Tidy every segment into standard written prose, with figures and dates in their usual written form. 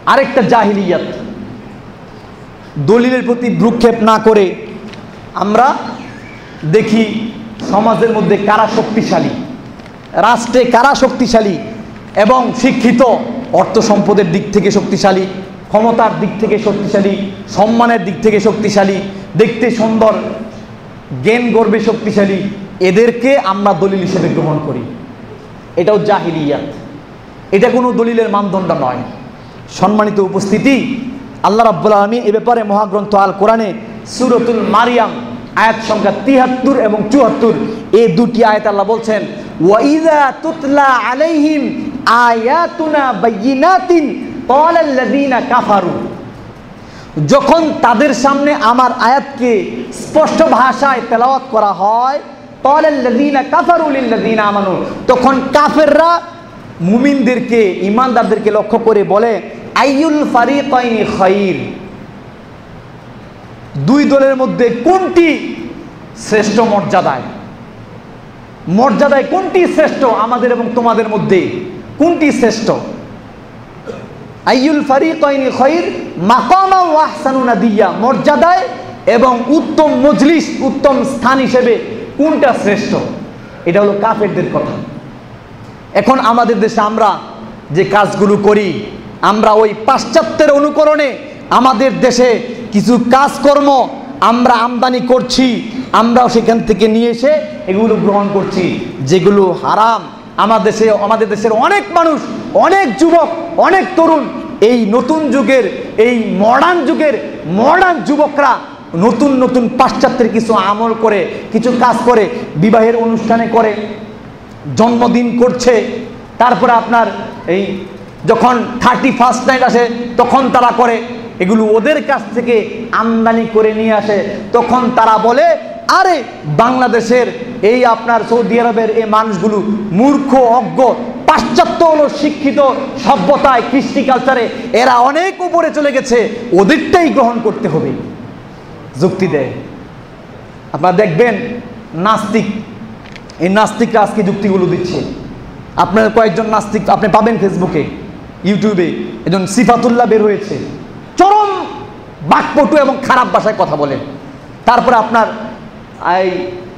আরেকটা জাহিলিয়াত। দলিলের প্রতি ভ্রুক্ষেপ না করে আমরা দেখি সমাজের মধ্যে কারা শক্তিশালী, রাষ্ট্রে কারা শক্তিশালী এবং শিক্ষিত, অর্থ সম্পদের দিক থেকে শক্তিশালী, ক্ষমতার দিক থেকে শক্তিশালী, সম্মানের দিক থেকে শক্তিশালী, দেখতে সুন্দর, জ্ঞান গর্বে শক্তিশালী, এদেরকে আমরা দলিল হিসেবে গ্রহণ করি। এটাও জাহিলিয়াত, এটা কোনো দলিলের মানদণ্ড নয়। সম্মানিত উপস্থিতি, আল্লাহ রাব্বুল আলামিন এ ব্যাপারে মহাগ্রন্থ আল কোরআনে সূরাতুল মারিয়াম আয়াত সংখ্যা 73 এবং 74 এই দুটি আয়াত আল্লাহ বলছেন, ওয়া ইযা তুতলা আলাইহিম আয়াতুনা বাইয়িনাতিন ক্বালাল্লাযীনা কাফারু, যখন তাদের সামনে আমার আয়াতকে স্পষ্ট ভাষায় তেলাওয়াত করা হয়, ক্বালাল্লাযীনা কাফারু লিল্লাযীনা আমানু, তখন কাফেররা মুমিনদেরকে, ঈমানদারদেরকে লক্ষ্য করে বলে, আইয়ুল ফারিকাইনি খায়র, দুই দলের মধ্যে কোনটি শ্রেষ্ঠ মর্যাদায়, মর্যাদায় কোনটি শ্রেষ্ঠ আমাদের এবং তোমাদের মধ্যে, কোনটি শ্রেষ্ঠ? আইয়ুল ফারিকাইনি খায়র মাকামা ওয়া আহসানু নাদিয়া, মর্যাদায় এবং উত্তম মজলিস, উত্তম স্থান হিসেবে কোনটা শ্রেষ্ঠ? এটা হলো কাফেরদের কথা। এখন আমাদের দেশে আমরা যে কাজগুলো করি, আমরা ওই পাশ্চাত্যের অনুকরণে আমাদের দেশে কিছু কাজকর্ম আমরা আমদানি করছি, আমরাও সেখান থেকে নিয়ে এসে এগুলো গ্রহণ করছি, যেগুলো হারাম। আমাদের দেশের অনেক মানুষ, অনেক যুবক, অনেক তরুণ এই নতুন যুগের, এই মডার্ন যুবকরা নতুন নতুন পাশ্চাত্যের কিছু আমল করে, কিছু কাজ করে, বিবাহের অনুষ্ঠানে করে, জন্মদিন করছে, তারপরে আপনার এই যখন 31st নাইট আসে তখন তারা করে, এগুলো ওদের কাছ থেকে আমদানি করে নিয়ে আসে। তখন তারা বলে, আরে বাংলাদেশের এই আপনার সৌদি আরবের এই মানুষগুলো মূর্খ, অজ্ঞ, পাশ্চাত্য হলো শিক্ষিত, সভ্যতায়, কৃষ্টি কালচারে এরা অনেক উপরে চলে গেছে, ওদেরটাই গ্রহণ করতে হবে, যুক্তি দেয়। আপনারা দেখবেন নাস্তিক, এই নাস্তিকরা আজকে যুক্তিগুলো দিচ্ছে। আপনার কয়েকজন নাস্তিক আপনি পাবেন ফেসবুকে, ইউটিউবে, একজন সিফাতুল্লাহ বের হয়েছে, চরম বাকপটু এবং খারাপ ভাষায় কথা বলেন। তারপরে আপনার এই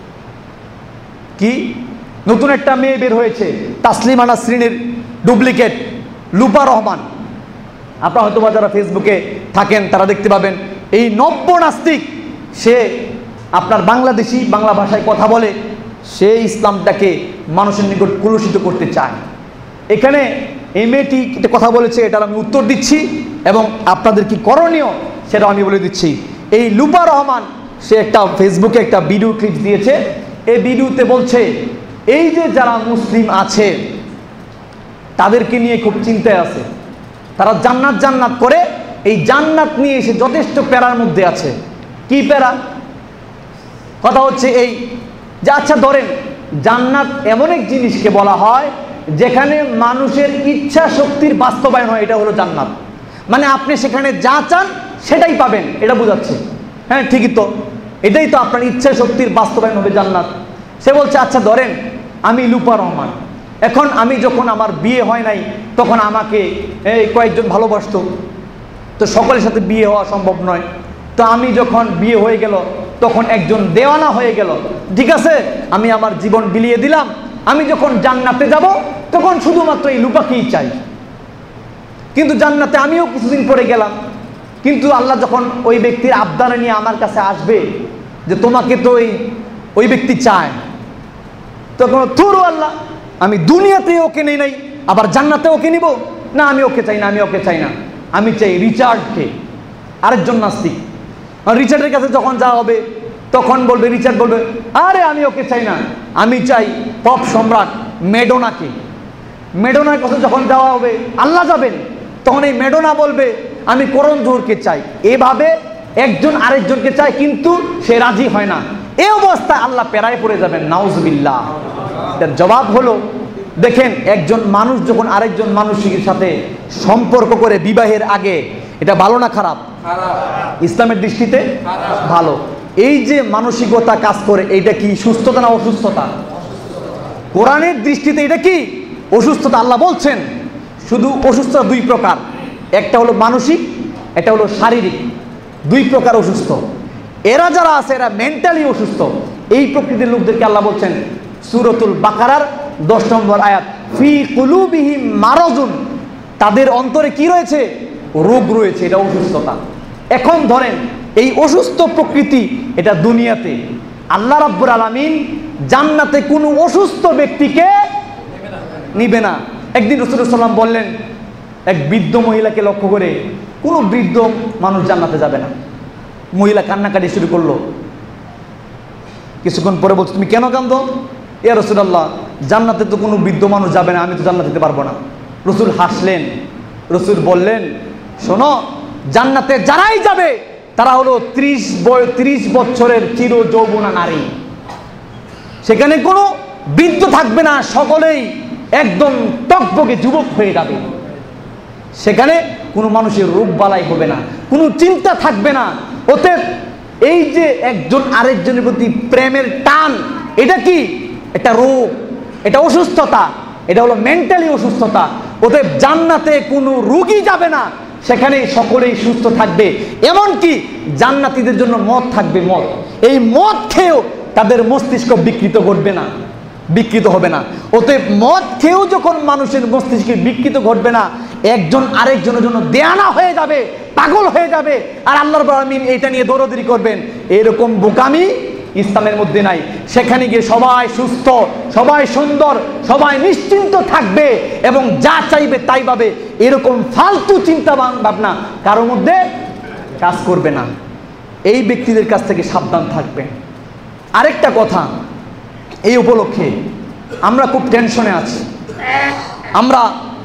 কি নতুন একটা মেয়ে বের হয়েছে, তাসলিমা নাসরিনের ডুপ্লিকেট, লুপা রহমান। আপনারা হয়তো বা যারা ফেসবুকে থাকেন তারা দেখতে পাবেন, এই নব্য নাস্তিক, সে আপনার বাংলাদেশি, বাংলা ভাষায় কথা বলে, সে ইসলামটাকে মানুষের নিকট কলুষিত করতে চায়। এখানে এই মেয়েটি কথা বলেছে, এটার আমি উত্তর দিচ্ছি এবং আপনাদের কি করণীয় সেটা আমি বলে দিচ্ছি। এই লুপা রহমান সে একটা ফেসবুকে একটা ভিডিও ক্লিপ দিয়েছে। এই ভিডিওতে বলছে, এই যে যারা মুসলিম আছে তাদেরকে নিয়ে খুব চিন্তায় আছে, তারা জান্নাত জান্নাত করে, এই জান্নাত নিয়ে এসে যথেষ্ট প্যারার মধ্যে আছে। কি প্যারা? কথা হচ্ছে এই যে, আচ্ছা ধরেন জান্নাত এমন এক জিনিসকে বলা হয় যেখানে মানুষের ইচ্ছা শক্তির বাস্তবায়ন হয়, এটা হলো জান্নাত। মানে আপনি সেখানে যা চান সেটাই পাবেন, এটা বোঝাচ্ছে। হ্যাঁ ঠিকই তো, এটাই তো আপনার ইচ্ছা শক্তির বাস্তবায়ন হবে জান্নাত। সে বলছে, আচ্ছা ধরেন আমি লুপা রহমান, এখন আমি যখন আমার বিয়ে হয় নাই তখন আমাকে এই কয়েকজন ভালোবাসতো, তো সকলের সাথে বিয়ে হওয়া সম্ভব নয়, তো আমি যখন বিয়ে হয়ে গেল তখন একজন দেওয়ানা হয়ে গেল, ঠিক আছে আমি আমার জীবন বিলিয়ে দিলাম, আমি যখন জান্নাতে যাব তখন শুধুমাত্র এই লুপাকেই চাই। কিন্তু জান্নাতে আমিও কিছুদিন পরে গেলাম, কিন্তু আল্লাহ যখন ওই ব্যক্তির আবদার নিয়ে আমার কাছে আসবে যে তোমাকে তো ওই ব্যক্তি চায়, তখন থুরু আল্লাহ, আমি দুনিয়াতে ওকে নেই নাই, আবার জান্নাতে ওকে নিব না, আমি ওকে চাই না, আমি ওকে চাই না, আমি চাই রিচার্ডকে। আরেকজন নাস্তিক, রিচার্ডের কাছে যখন যাওয়া হবে তখন বলবে, রিচার্ড বলবে, আরে আমি ওকে চাই না, আমি চাই পপ সম্রাট মেডোনাকে। মেডোনার কাছে যখন যাওয়া হবে, আল্লাহ যাবেন, তখন এই মেডোনা বলবে, আমি করণ জোহরকে চাই। এভাবে একজন আরেকজনকে চায়, কিন্তু সে রাজি হয় না। এই অবস্থায় আল্লাহ পেরায় পড়ে যাবেন, নাউজুবিল্লাহ। এর জবাব হলো, দেখেন একজন মানুষ যখন আরেকজন মানুষের সাথে সম্পর্ক করে বিবাহের আগে, এটা ভালো না খারাপ? ইসলামের দৃষ্টিতে ভালো। এই যে মানসিকতা কাজ করে, এইটা কি সুস্থতা না অসুস্থতা? কোরআনের দৃষ্টিতে এটা কি অসুস্থতা? আল্লাহ বলছেন শুধু অসুস্থতা দুই প্রকার, একটা হলো মানসিক, একটা হলো শারীরিক, দুই প্রকার অসুস্থ। এরা যারা আছে এরা মেন্টালি অসুস্থ। এই প্রকৃতির লোকদেরকে আল্লাহ বলছেন সূরাতুল বাকারার 10 নম্বর আয়াত, ফি কুলুবিহিম মারাজুন, তাদের অন্তরে কি রয়েছে? রোগ রয়েছে, এটা অসুস্থতা। এখন ধরেন এই অসুস্থ প্রকৃতি এটা দুনিয়াতে, আল্লাহ রাব্বুল আলামিন জান্নাতে কোনো অসুস্থ ব্যক্তিকে নিবে না। একদিন রাসূলুল্লাহ সাল্লাল্লাহু আলাইহি ওয়াসাল্লাম বললেন এক বৃদ্ধ মহিলাকে লক্ষ্য করে, কোনো বৃদ্ধ মানুষ জান্নাতে যাবে না। মহিলা কান্নাকাটি শুরু করলো। কিছুক্ষণ পরে বলছে, তুমি কেন কাঁদো? ইয়া রাসূলুল্লাহ, জান্নাতে তো কোনো বৃদ্ধ মানুষ যাবে না, আমি তো জান্নাতে যেতে পারবো না। রাসূল হাসলেন। রাসূল বললেন, শোনো, জান্নাতে যারাই যাবে তারা হলো 30 বছরের চির যৌবনা নারী। সেখানে কোনো বৃদ্ধ থাকবে না, সকলেই একদম টকবকে যুবক হয়ে যাবে। সেখানে কোনো মানুষের রোগ বালাই হবে না, কোনো চিন্তা থাকবে না। অতএব এই যে একজন আরেকজনের প্রতি প্রেমের টান, এটা কি? এটা রোগ, এটা অসুস্থতা, এটা হলো মেন্টালি অসুস্থতা। অতএব জান্নাতে কোনো রোগী যাবে না, সেখানে সকলেই সুস্থ থাকবে। এমনকি জান্নাতীদের জন্য মদ থাকবে, মদ। এই মদ খেয়েও তাদের মস্তিষ্ক বিকৃত ঘটবে না, বিকৃত হবে না। অতএব মদ খেয়েও যখন মানুষের মস্তিষ্কে বিকৃত ঘটবে না, একজন আরেকজনের জন্য দেয়ানা হয়ে যাবে, পাগল হয়ে যাবে, আর আল্লাহ রাব্বুল আলামিন এটা নিয়ে দৌড়াদৌড়ি করবেন, এরকম বোকামি ইসলামের মধ্যে নাই। সেখানে গিয়ে সবাই সুস্থ, সবাই সুন্দর, সবাই নিশ্চিন্ত থাকবে এবং যা চাইবে তাই পাবে। এরকম ফালতু চিন্তা ভাবনা কারোর মধ্যে কাজ করবে না। এই ব্যক্তিদের কাছ থেকে সাবধান থাকবেন। আরেকটা কথা, এই উপলক্ষে আমরা খুব টেনশনে আছি। আমরা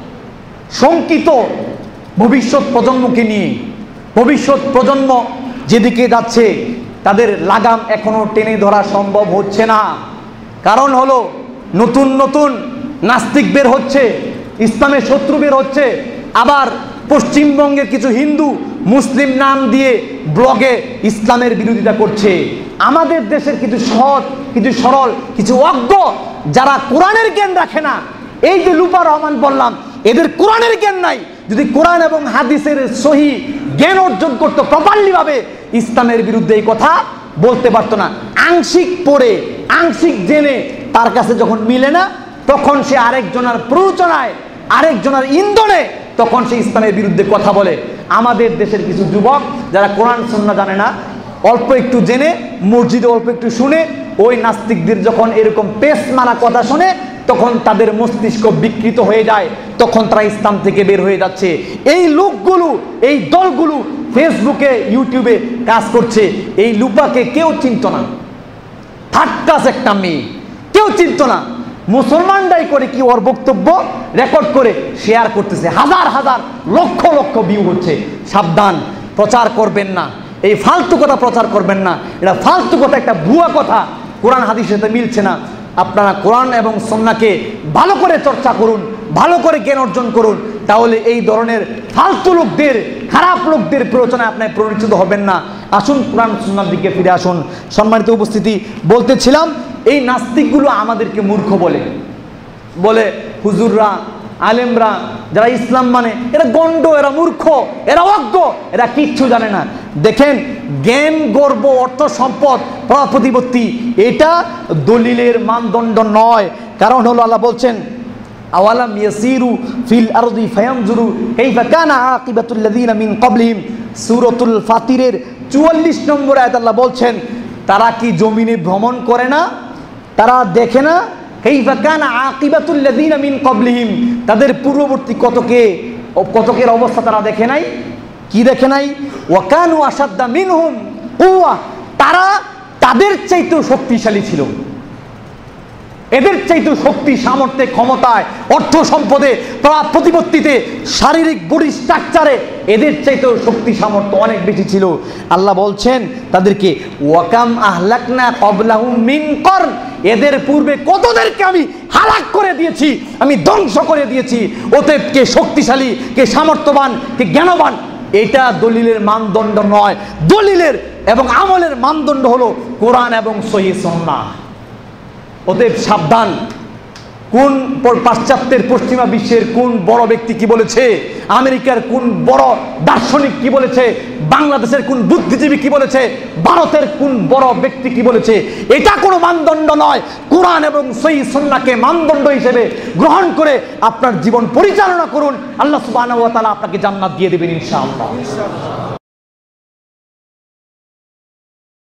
শঙ্কিত ভবিষ্যৎ প্রজন্মকে নিয়ে। ভবিষ্যৎ প্রজন্ম যেদিকে যাচ্ছে তাদের লাগাম এখনো টেনে ধরা সম্ভব হচ্ছে না। কারণ হলো নতুন নতুন নাস্তিক বের হচ্ছে, ইসলামের শত্রু বের হচ্ছে। আবার পশ্চিমবঙ্গের কিছু হিন্দু মুসলিম নাম দিয়ে ব্লগে ইসলামের বিরোধিতা করছে। আমাদের দেশের কিছু সৎ, কিছু সরল, কিছু অজ্ঞ যারা কোরআনের জ্ঞান রাখে না, এই যে লুপা রহমান বললাম, এদের কোরআনের জ্ঞান নাই। যদি কোরআন এবং হাদিসের সহি জ্ঞান অর্জন করতো প্রপারলি ভাবে, ইসলামের বিরুদ্ধে এই কথা বলতে পারতো না। আংশিক পড়ে, আংশিক জেনে তার কাছে যখন মিলে না, তখন সে আরেকজনের প্ররোচনায়, আরেকজনের ইন্ধনে তখন সে ইসলামের বিরুদ্ধে কথা বলে। আমাদের দেশের কিছু যুবক যারা কোরআন সুন্নাহ জানে না, অল্প একটু জেনে মসজিদে অল্প একটু শুনে, ওই নাস্তিকদের যখন এরকম পেস মারা কথা শুনে, তখন তাদের মস্তিষ্ক বিকৃত হয়ে যায়, তখন তারা ইসলাম থেকে বের হয়ে যাচ্ছে। এই লোকগুলো, এই দলগুলো ফেসবুকে, ইউটিউবে কাজ করছে। এই লুপাকে কেউ চিনত না, থার্ড ক্লাস একটা মেয়ে, কেউ চিনত না। মুসলমানরাই করে কি ওর বক্তব্য রেকর্ড করে শেয়ার করতেছে, হাজার হাজার লক্ষ লক্ষ ভিউ হচ্ছে। সাবধান, প্রচার করবেন না, এই ফালতু কথা প্রচার করবেন না। এটা ফালতু কথা, একটা ভুয়া কথা, কোরআন হাদিসের সাথে মিলছে না। আপনারা কোরআন এবং সুন্নাহকে ভালো করে চর্চা করুন, ভালো করে জ্ঞান অর্জন করুন, তাহলে এই ধরনের ফালতু লোকদের, খারাপ লোকদের প্ররোচনায় আপনি পরিচিত হবেন না। আসুন কোরআন সুন্নাহর দিকে ফিরে আসুন। সম্মানিত উপস্থিতি, বলতেছিলাম এই নাস্তিকগুলো আমাদেরকে মূর্খ বলে, হুজুররা, আলেমরা যারা ইসলাম মানে এরা গন্ড, এরা মূর্খ, এরা অজ্ঞ, এরা কিচ্ছু জানে না। দেখেন, জ্ঞান, গর্ব, অর্থ সম্পদ, প্রতিপত্তি এটা দলিলের মানদণ্ড নয়। কারণ হলো আল্লাহ বলছেন, আওয়ালাম ইয়াসিরু ফিল আরদি ফায়ানজুরু কাইফা কানা আকিবাতুল লাযিনা মিন ক্বাবলিহিম। সূরাতুল ফাতিরের 44 নম্বর আয়াত আল্লাহ বলছেন, তারা কি জমিনে ভ্রমণ করে না, তারা দেখে না, কাইফা কানা আকিবাতুল লাযিনা মিন ক্বাবলিহিম, তাদের পূর্ববর্তী কতকের অবস্থা তারা দেখে নাই? কি দেখে নাই? ওয়া কানু আশাদ্দা মিনহুম কুওয়া, তারা তাদের চাইতেও শক্তিশালী ছিল, এদের চাইতেও শক্তি, সামর্থ্যে, ক্ষমতায়, অর্থ সম্পদে, প্রতিপত্তিতে, শারীরিক বডি স্ট্রাকচারে এদের চাইতেও শক্তি সামর্থ্য অনেক বেশি ছিল। আল্লাহ বলছেন তাদেরকে, ওয়াকাম আহলাকনা ক্বাবলাহুম মিন করন, এদের পূর্বে কতদেরকে আমি হালাক করে দিয়েছি, আমি ধ্বংস করে দিয়েছি। অতএব কে শক্তিশালী, কে সামর্থ্যবান, কে জ্ঞানবান, এটা দলিলের মানদণ্ড নয়। দলিলের এবং আমলের মানদণ্ড হলো কোরআন এবং সহিহ সুন্নাহ। অতএব সাবধান, কোন পাশ্চাত্যের পশ্চিমা বিশ্বের কোন বড় ব্যক্তি কি বলেছে, আমেরিকার কোন বড় দার্শনিক কি বলেছে, বাংলাদেশের কোন বুদ্ধিজীবী কি বলেছে, ভারতের কোন বড় ব্যক্তি কি বলেছে, এটা কোনো মানদণ্ড নয়। কোরআন এবং সহিহ সুন্নাহকে মানদণ্ড হিসেবে গ্রহণ করে আপনার জীবন পরিচালনা করুন, আল্লাহ সুবহানাহু ওয়া তাআলা আপনাকে জান্নাত দিয়ে দেবেন ইনশাআল্লাহ।